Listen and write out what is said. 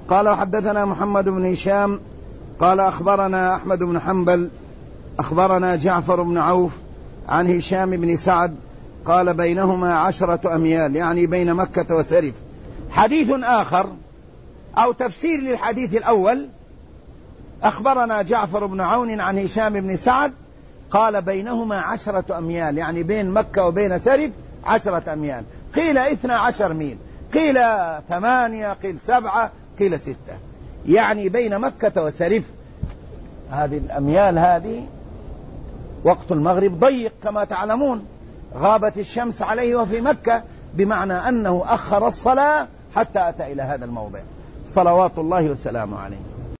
قال وحدثنا محمد بن هشام قال أخبرنا أحمد بن حنبل أخبرنا جعفر بن عوف عن هشام بن سعد قال بينهما 10 أميال، يعني بين مكة وسرف. حديث آخر أو تفسير للحديث الأول: أخبرنا جعفر بن عون عن هشام بن سعد قال بينهما 10 أميال، يعني بين مكة وبين سرف 10 أميال. قيل 12 ميل، قيل 8، قيل 7، قيل 6، يعني بين مكة وسرف. هذه الأميال هذه وقت المغرب ضيق كما تعلمون، غابت الشمس عليه وفي مكة، بمعنى أنه أخر الصلاة حتى أتى إلى هذا الموضع صلوات الله وسلامه عليه.